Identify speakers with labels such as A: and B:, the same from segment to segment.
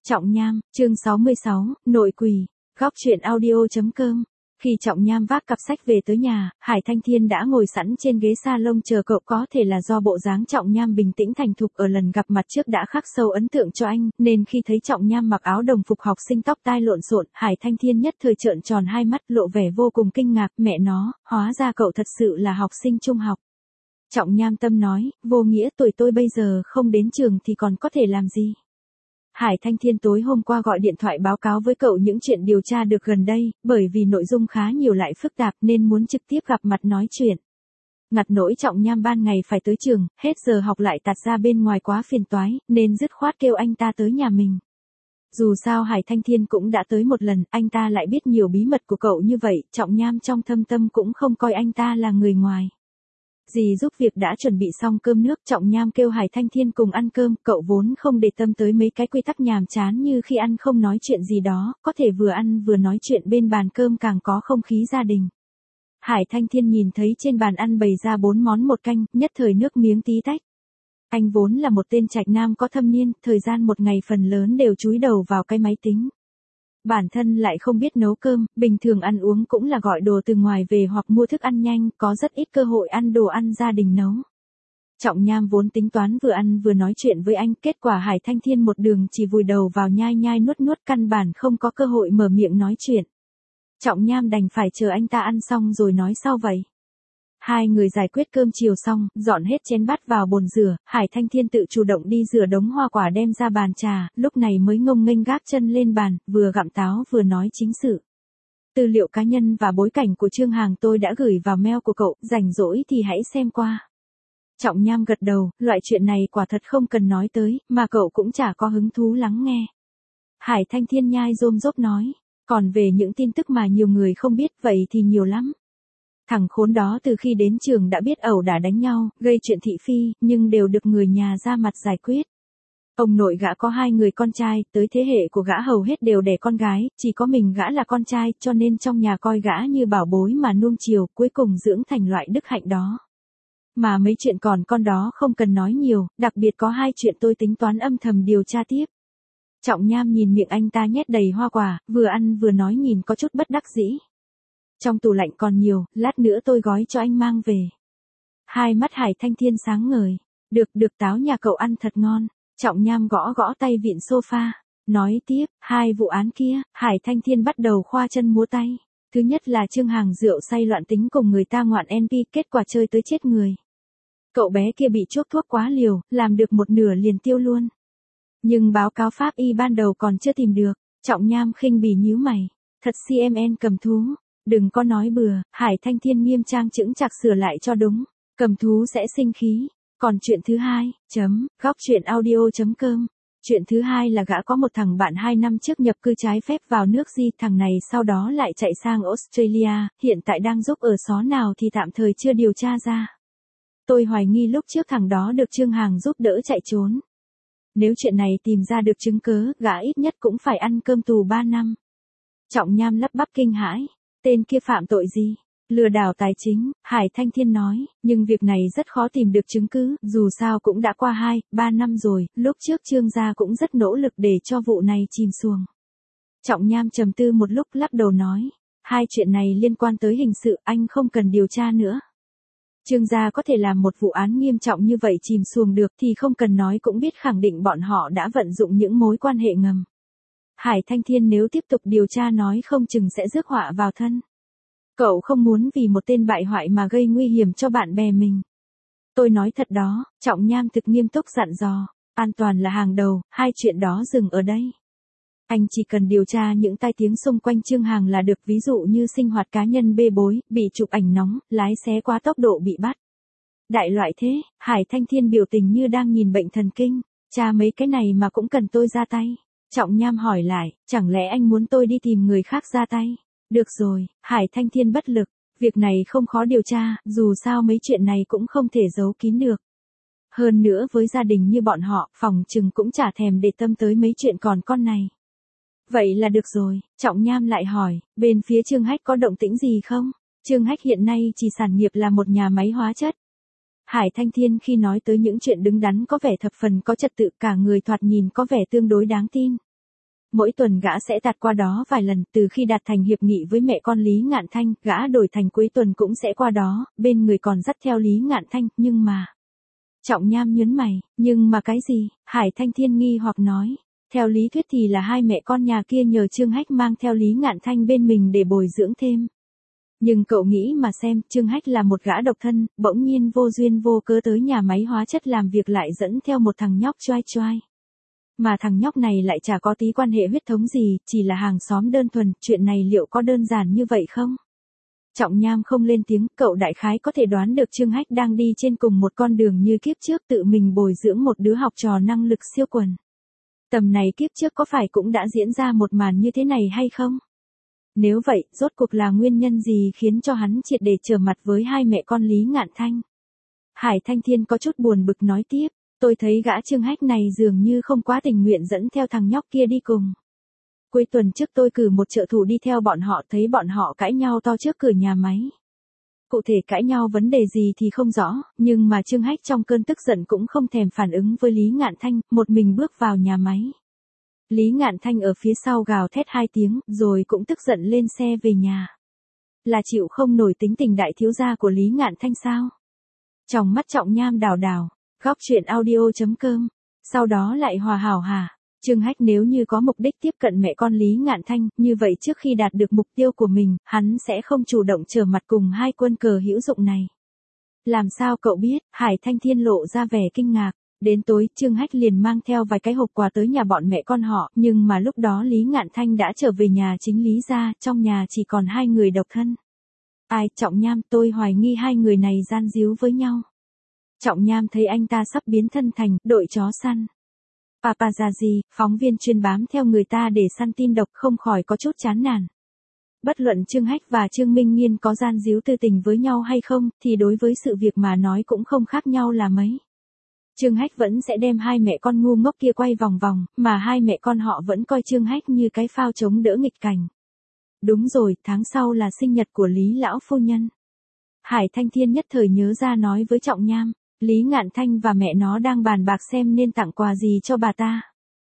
A: Trọng Nham, chương 66, nội quỷ, góc truyện audio.com. Khi Trọng Nham vác cặp sách về tới nhà, Hải Thanh Thiên đã ngồi sẵn trên ghế salon chờ cậu. Có thể là do bộ dáng Trọng Nham bình tĩnh thành thục ở lần gặp mặt trước đã khắc sâu ấn tượng cho anh, nên khi thấy Trọng Nham mặc áo đồng phục học sinh tóc tai lộn xộn, Hải Thanh Thiên nhất thời trợn tròn hai mắt, lộ vẻ vô cùng kinh ngạc. Mẹ nó, hóa ra cậu thật sự là học sinh trung học. Trọng Nham tâm nói, vô nghĩa, tuổi tôi bây giờ không đến trường thì còn có thể làm gì. Hải Thanh Thiên tối hôm qua gọi điện thoại báo cáo với cậu những chuyện điều tra được gần đây, bởi vì nội dung khá nhiều lại phức tạp nên muốn trực tiếp gặp mặt nói chuyện. Ngặt nỗi Trọng Nham ban ngày phải tới trường, hết giờ học lại tạt ra bên ngoài quá phiền toái, nên dứt khoát kêu anh ta tới nhà mình. Dù sao Hải Thanh Thiên cũng đã tới một lần, anh ta lại biết nhiều bí mật của cậu như vậy, Trọng Nham trong thâm tâm cũng không coi anh ta là người ngoài. Dì giúp việc đã chuẩn bị xong cơm nước, Trọng Nham kêu Hải Thanh Thiên cùng ăn cơm, cậu vốn không để tâm tới mấy cái quy tắc nhàm chán như khi ăn không nói chuyện gì đó, có thể vừa ăn vừa nói chuyện bên bàn cơm càng có không khí gia đình. Hải Thanh Thiên nhìn thấy trên bàn ăn bày ra 4 món một canh, nhất thời nước miếng tí tách. Anh vốn là một tên trạch nam có thâm niên, thời gian một ngày phần lớn đều chúi đầu vào cái máy tính. Bản thân lại không biết nấu cơm, bình thường ăn uống cũng là gọi đồ từ ngoài về hoặc mua thức ăn nhanh, có rất ít cơ hội ăn đồ ăn gia đình nấu. Trọng Nham vốn tính toán vừa ăn vừa nói chuyện với anh, kết quả Hải Thanh Thiên một đường chỉ vùi đầu vào nhai nhai nuốt nuốt, căn bản không có cơ hội mở miệng nói chuyện. Trọng Nham đành phải chờ anh ta ăn xong rồi nói sau vậy. Hai người giải quyết cơm chiều xong, dọn hết chén bát vào bồn rửa, Hải Thanh Thiên tự chủ động đi rửa đống hoa quả đem ra bàn trà, lúc này mới ngông nghênh gác chân lên bàn, vừa gặm táo vừa nói chính sự. Tư liệu cá nhân và bối cảnh của Trương Hàng tôi đã gửi vào mail của cậu, rảnh rỗi thì hãy xem qua. Trọng Nham gật đầu, loại chuyện này quả thật không cần nói tới, mà cậu cũng chả có hứng thú lắng nghe. Hải Thanh Thiên nhai rôm rốp nói, còn về những tin tức mà nhiều người không biết vậy thì nhiều lắm. Thằng khốn đó từ khi đến trường đã biết ẩu đả đánh nhau, gây chuyện thị phi, nhưng đều được người nhà ra mặt giải quyết. Ông nội gã có 2 người con trai, tới thế hệ của gã hầu hết đều đẻ con gái, chỉ có mình gã là con trai, cho nên trong nhà coi gã như bảo bối mà nuông chiều, cuối cùng dưỡng thành loại đức hạnh đó. Mà mấy chuyện còn con đó không cần nói nhiều, đặc biệt có 2 chuyện tôi tính toán âm thầm điều tra tiếp. Trọng Nham nhìn miệng anh ta nhét đầy hoa quả, vừa ăn vừa nói nhìn có chút bất đắc dĩ. Trong tủ lạnh còn nhiều, lát nữa tôi gói cho anh mang về. Hai mắt Hải Thanh Thiên sáng ngời. Được, táo nhà cậu ăn thật ngon. Trọng Nham gõ gõ tay vịn sofa. Nói tiếp, 2 vụ án kia, Hải Thanh Thiên bắt đầu khoa chân múa tay. Thứ nhất là Trương Hàng rượu say loạn tính cùng người ta ngoạn NP, kết quả chơi tới chết người. Cậu bé kia bị chuốc thuốc quá liều, làm được một nửa liền tiêu luôn. Nhưng báo cáo pháp y ban đầu còn chưa tìm được. Trọng Nham khinh bỉ nhíu mày. Thật CMN cầm thú. Đừng có nói bừa, Hải Thanh Thiên nghiêm trang chững chạc sửa lại cho đúng. Cầm thú sẽ sinh khí. Còn chuyện thứ hai, góc truyện audio.com. Chuyện thứ hai là gã có một thằng bạn 2 năm trước nhập cư trái phép vào nước Di, thằng này sau đó lại chạy sang Australia, hiện tại đang giúp ở xó nào thì tạm thời chưa điều tra ra. Tôi hoài nghi lúc trước thằng đó được Trương Hàng giúp đỡ chạy trốn. Nếu chuyện này tìm ra được chứng cớ, gã ít nhất cũng phải ăn cơm tù 3 năm. Trọng Nham lắp bắp kinh hãi. Tên kia phạm tội gì? Lừa đảo tài chính, Hải Thanh Thiên nói, nhưng việc này rất khó tìm được chứng cứ, dù sao cũng đã qua 2-3 năm rồi, lúc trước Trương gia cũng rất nỗ lực để cho vụ này chìm xuồng. Trọng Nham trầm tư một lúc lắc đầu nói, 2 chuyện này liên quan tới hình sự, anh không cần điều tra nữa. Trương gia có thể làm một vụ án nghiêm trọng như vậy chìm xuồng được thì không cần nói cũng biết khẳng định bọn họ đã vận dụng những mối quan hệ ngầm. Hải Thanh Thiên nếu tiếp tục điều tra nói không chừng sẽ rước họa vào thân. Cậu không muốn vì một tên bại hoại mà gây nguy hiểm cho bạn bè mình. Tôi nói thật đó, Trọng Nham thực nghiêm túc dặn dò, an toàn là hàng đầu, 2 chuyện đó dừng ở đây. Anh chỉ cần điều tra những tai tiếng xung quanh Trương Hàng là được, ví dụ như sinh hoạt cá nhân bê bối, bị chụp ảnh nóng, lái xe quá tốc độ bị bắt. Đại loại thế, Hải Thanh Thiên biểu tình như đang nhìn bệnh thần kinh, tra mấy cái này mà cũng cần tôi ra tay. Trọng Nham hỏi lại, chẳng lẽ anh muốn tôi đi tìm người khác ra tay? Được rồi, Hải Thanh Thiên bất lực, việc này không khó điều tra, dù sao mấy chuyện này cũng không thể giấu kín được. Hơn nữa với gia đình như bọn họ, phòng chừng cũng chả thèm để tâm tới mấy chuyện còn con này. Vậy là được rồi, Trọng Nham lại hỏi, bên phía Trương Hách có động tĩnh gì không? Trương Hách hiện nay chỉ sản nghiệp là một nhà máy hóa chất. Hải Thanh Thiên khi nói tới những chuyện đứng đắn có vẻ thập phần có trật tự, cả người thoạt nhìn có vẻ tương đối đáng tin. Mỗi tuần gã sẽ tạt qua đó vài lần, từ khi đạt thành hiệp nghị với mẹ con Lý Ngạn Thanh, gã đổi thành cuối tuần cũng sẽ qua đó, bên người còn dắt theo Lý Ngạn Thanh, nhưng mà... Trọng Nham nhớn mày, nhưng mà cái gì? Hải Thanh Thiên nghi hoặc nói. Theo lý thuyết thì là hai mẹ con nhà kia nhờ Trương Hách mang theo Lý Ngạn Thanh bên mình để bồi dưỡng thêm. Nhưng cậu nghĩ mà xem, Trương Hách là một gã độc thân, bỗng nhiên vô duyên vô cớ tới nhà máy hóa chất làm việc lại dẫn theo một thằng nhóc choai choai. Mà thằng nhóc này lại chả có tí quan hệ huyết thống gì, chỉ là hàng xóm đơn thuần, chuyện này liệu có đơn giản như vậy không? Trọng Nham không lên tiếng, cậu đại khái có thể đoán được Trương Hách đang đi trên cùng một con đường như kiếp trước tự mình bồi dưỡng một đứa học trò năng lực siêu quần. Tầm này kiếp trước có phải cũng đã diễn ra một màn như thế này hay không? Nếu vậy, rốt cuộc là nguyên nhân gì khiến cho hắn triệt để trở mặt với hai mẹ con Lý Ngạn Thanh? Hải Thanh Thiên có chút buồn bực nói tiếp, tôi thấy gã Trương Hách này dường như không quá tình nguyện dẫn theo thằng nhóc kia đi cùng. Cuối tuần trước tôi cử một trợ thủ đi theo bọn họ, thấy bọn họ cãi nhau to trước cửa nhà máy. Cụ thể cãi nhau vấn đề gì thì không rõ, nhưng mà Trương Hách trong cơn tức giận cũng không thèm phản ứng với Lý Ngạn Thanh, một mình bước vào nhà máy. Lý Ngạn Thanh ở phía sau gào thét 2 tiếng, rồi cũng tức giận lên xe về nhà. Là chịu không nổi tính tình đại thiếu gia của Lý Ngạn Thanh sao? Trong mắt Trọng Nham đào đào, góc truyện audio.com, sau đó lại hòa hảo hả? Trương Hách nếu như có mục đích tiếp cận mẹ con Lý Ngạn Thanh, như vậy trước khi đạt được mục tiêu của mình, hắn sẽ không chủ động trở mặt cùng hai quân cờ hữu dụng này. Làm sao cậu biết? Hải Thanh Thiên lộ ra vẻ kinh ngạc. Đến tối, Trương Hách liền mang theo vài cái hộp quà tới nhà bọn mẹ con họ, nhưng mà lúc đó Lý Ngạn Thanh đã trở về nhà chính Lý gia, trong nhà chỉ còn hai người độc thân. Ai, Trọng Nham, tôi hoài nghi hai người này gian díu với nhau. Trọng Nham thấy anh ta sắp biến thân thành đội chó săn. Paparazzi, phóng viên chuyên bám theo người ta để săn tin độc, không khỏi có chút chán nản. Bất luận Trương Hách và Trương Minh Nghiên có gian díu tư tình với nhau hay không, thì đối với sự việc mà nói cũng không khác nhau là mấy. Trương Hách vẫn sẽ đem hai mẹ con ngu ngốc kia quay vòng vòng, mà hai mẹ con họ vẫn coi Trương Hách như cái phao chống đỡ nghịch cảnh. Đúng rồi, tháng sau là sinh nhật của Lý lão phu nhân. Hải Thanh Thiên nhất thời nhớ ra nói với Trọng Nham, Lý Ngạn Thanh và mẹ nó đang bàn bạc xem nên tặng quà gì cho bà ta.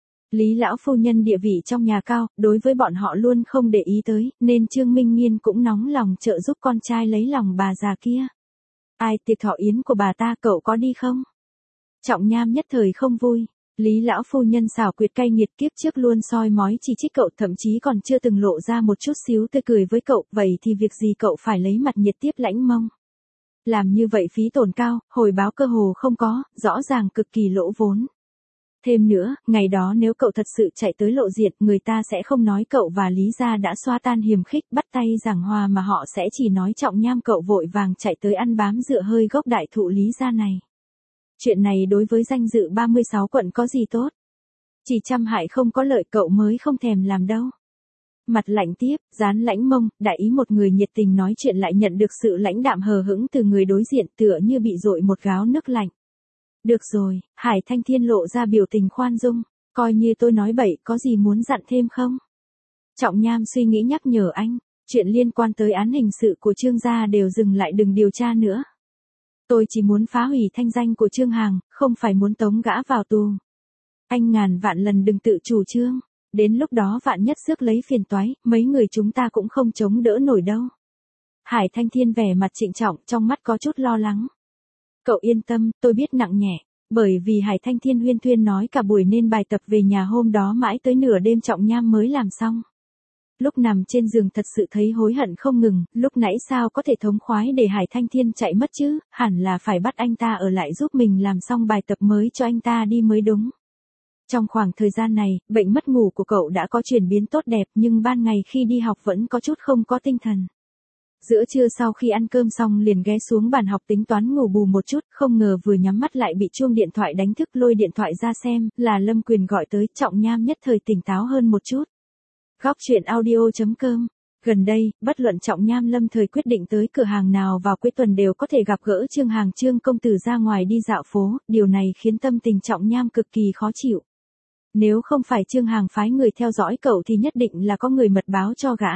A: Lý lão phu nhân địa vị trong nhà cao, đối với bọn họ luôn không để ý tới, nên Trương Minh Nghiên cũng nóng lòng trợ giúp con trai lấy lòng bà già kia. Ai, tiệc thọ yến của bà ta cậu có đi không? Trọng Nham nhất thời không vui. Lý lão phu nhân xảo quyệt cay nghiệt, kiếp trước luôn soi mói chỉ trích cậu, thậm chí còn chưa từng lộ ra một chút xíu tươi cười với cậu, vậy thì việc gì cậu phải lấy mặt nhiệt tiếp lãnh mông? Làm như vậy phí tổn cao, hồi báo cơ hồ không có, rõ ràng cực kỳ lỗ vốn. Thêm nữa, ngày đó nếu cậu thật sự chạy tới lộ diện, người ta sẽ không nói cậu và Lý gia đã xoa tan hiềm khích bắt tay giảng hòa, mà họ sẽ chỉ nói Trọng Nham cậu vội vàng chạy tới ăn bám dựa hơi gốc đại thụ Lý gia này. Chuyện này đối với danh dự 36 quận có gì tốt? Chỉ trăm hại không có lợi, cậu mới không thèm làm đâu. Mặt lạnh tiếp, dán lãnh mông, đại ý một người nhiệt tình nói chuyện lại nhận được sự lãnh đạm hờ hững từ người đối diện, tựa như bị dội một gáo nước lạnh. Được rồi, Hải Thanh Thiên lộ ra biểu tình khoan dung, coi như tôi nói bậy, có gì muốn dặn thêm không? Trọng Nham suy nghĩ nhắc nhở anh, chuyện liên quan tới án hình sự của Trương gia đều dừng lại, đừng điều tra nữa. Tôi chỉ muốn phá hủy thanh danh của Trương Hằng, không phải muốn tống gã vào tù. Anh ngàn vạn lần đừng tự chủ trương, đến lúc đó vạn nhất rước lấy phiền toái, mấy người chúng ta cũng không chống đỡ nổi đâu. Hải Thanh Thiên vẻ mặt trịnh trọng, trong mắt có chút lo lắng. Cậu yên tâm, tôi biết nặng nhẹ, bởi vì Hải Thanh Thiên huyên thuyên nói cả buổi nên bài tập về nhà hôm đó mãi tới nửa đêm Trọng Nham mới làm xong. Lúc nằm trên giường thật sự thấy hối hận không ngừng, lúc nãy sao có thể thống khoái để Hải Thanh Thiên chạy mất chứ, hẳn là phải bắt anh ta ở lại giúp mình làm xong bài tập mới cho anh ta đi mới đúng. Trong khoảng thời gian này, bệnh mất ngủ của cậu đã có chuyển biến tốt đẹp, nhưng ban ngày khi đi học vẫn có chút không có tinh thần. Giữa trưa sau khi ăn cơm xong liền ghé xuống bàn học tính toán ngủ bù một chút, không ngờ vừa nhắm mắt lại bị chuông điện thoại đánh thức, lôi điện thoại ra xem, là Lâm Quyền gọi tới. Trọng Nham nhất thời tỉnh táo hơn một chút. Góc truyện audio.com. Gần đây, bất luận Trọng Nham lâm thời quyết định tới cửa hàng nào vào cuối tuần đều có thể gặp gỡ Trương Hằng Trương công tử ra ngoài đi dạo phố, điều này khiến tâm tình Trọng Nham cực kỳ khó chịu. Nếu không phải Trương Hằng phái người theo dõi cậu thì nhất định là có người mật báo cho gã.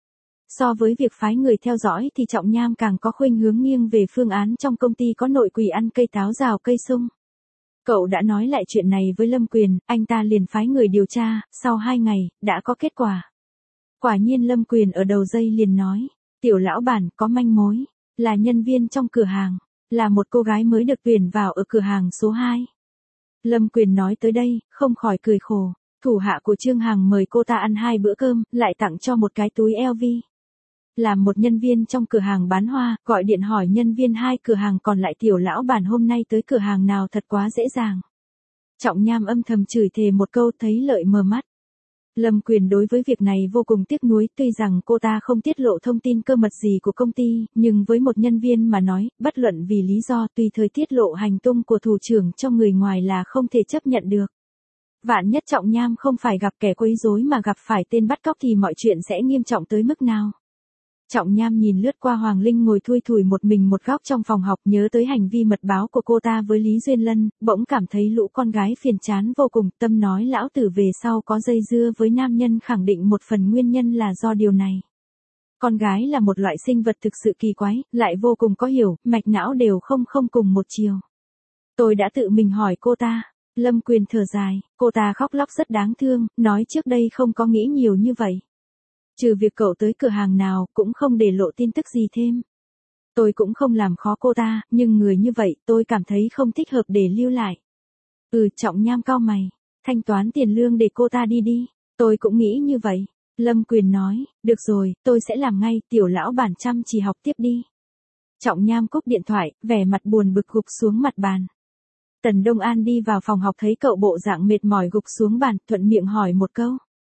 A: So với việc phái người theo dõi thì Trọng Nham càng có khuynh hướng nghiêng về phương án trong công ty có nội quỷ ăn cây táo rào cây sung. Cậu đã nói lại chuyện này với Lâm Quyền, anh ta liền phái người điều tra, sau 2 ngày, đã có kết quả. Quả nhiên Lâm Quyền ở đầu dây liền nói, tiểu lão bản có manh mối, là nhân viên trong cửa hàng, là một cô gái mới được tuyển vào ở cửa hàng số 2. Lâm Quyền nói tới đây, không khỏi cười khổ, thủ hạ của Trương Hằng mời cô ta ăn 2 bữa cơm, lại tặng cho một cái túi LV. Làm một nhân viên trong cửa hàng bán hoa, gọi điện hỏi nhân viên 2 cửa hàng còn lại tiểu lão bản hôm nay tới cửa hàng nào thật quá dễ dàng. Trọng Nham âm thầm chửi thề một câu thấy lợi mờ mắt. Lâm Quyền đối với việc này vô cùng tiếc nuối, tuy rằng cô ta không tiết lộ thông tin cơ mật gì của công ty, nhưng với một nhân viên mà nói, bất luận vì lý do tùy thời tiết lộ hành tung của thủ trưởng cho người ngoài là không thể chấp nhận được. Vạn nhất Trọng Nham không phải gặp kẻ quấy rối mà gặp phải tên bắt cóc thì mọi chuyện sẽ nghiêm trọng tới mức nào. Trọng Nham nhìn lướt qua Hoàng Linh ngồi thui thủi một mình một góc trong phòng học, nhớ tới hành vi mật báo của cô ta với Lý Duyên Lân, bỗng cảm thấy lũ con gái phiền chán vô cùng, tâm nói lão tử về sau có dây dưa với nam nhân khẳng định một phần nguyên nhân là do điều này. Con gái là một loại sinh vật thực sự kỳ quái, lại vô cùng có hiểu, mạch não đều không cùng một chiều. Tôi đã tự mình hỏi cô ta. Lâm Quyền thở dài, cô ta khóc lóc rất đáng thương, nói trước đây không có nghĩ nhiều như vậy. Trừ việc cậu tới cửa hàng nào, cũng không để lộ tin tức gì thêm. Tôi cũng không làm khó cô ta, nhưng người như vậy, tôi cảm thấy không thích hợp để lưu lại. Trọng Nham cau mày, thanh toán tiền lương để cô ta đi đi. Tôi cũng nghĩ như vậy. Lâm Quyền nói, được rồi, tôi sẽ làm ngay, tiểu lão bản chăm chỉ học tiếp đi. Trọng Nham cúp điện thoại, vẻ mặt buồn bực gục xuống mặt bàn. Tần Đông An đi vào phòng học thấy cậu bộ dạng mệt mỏi gục xuống bàn, thuận miệng hỏi một câu.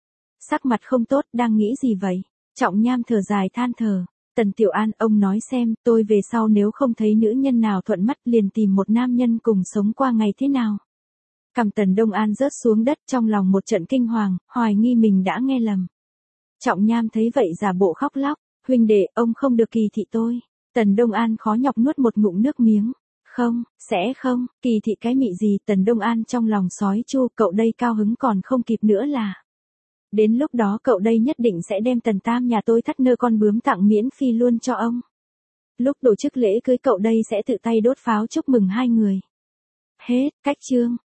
A: Sắc mặt không tốt, đang nghĩ gì vậy? Trọng Nham thở dài than thở. Tần Tiểu An, ông nói xem, tôi về sau nếu không thấy nữ nhân nào thuận mắt liền tìm một nam nhân cùng sống qua ngày thế nào? Cằm Tần Đông An rớt xuống đất, trong lòng một trận kinh hoàng, hoài nghi mình đã nghe lầm. Trọng Nham thấy vậy giả bộ khóc lóc, huynh đệ, ông không được kỳ thị tôi. Tần Đông An khó nhọc nuốt một ngụm nước miếng. Không, sẽ không, kỳ thị cái mị gì? Tần Đông An trong lòng sói chu, cậu đây cao hứng còn không kịp nữa là. Đến lúc đó cậu đây nhất định sẽ đem Tần Tam nhà tôi thắt nơ con bướm tặng miễn phí luôn cho ông. Lúc tổ chức lễ cưới cậu đây sẽ tự tay đốt pháo chúc mừng 2 người. Hết, cách chương.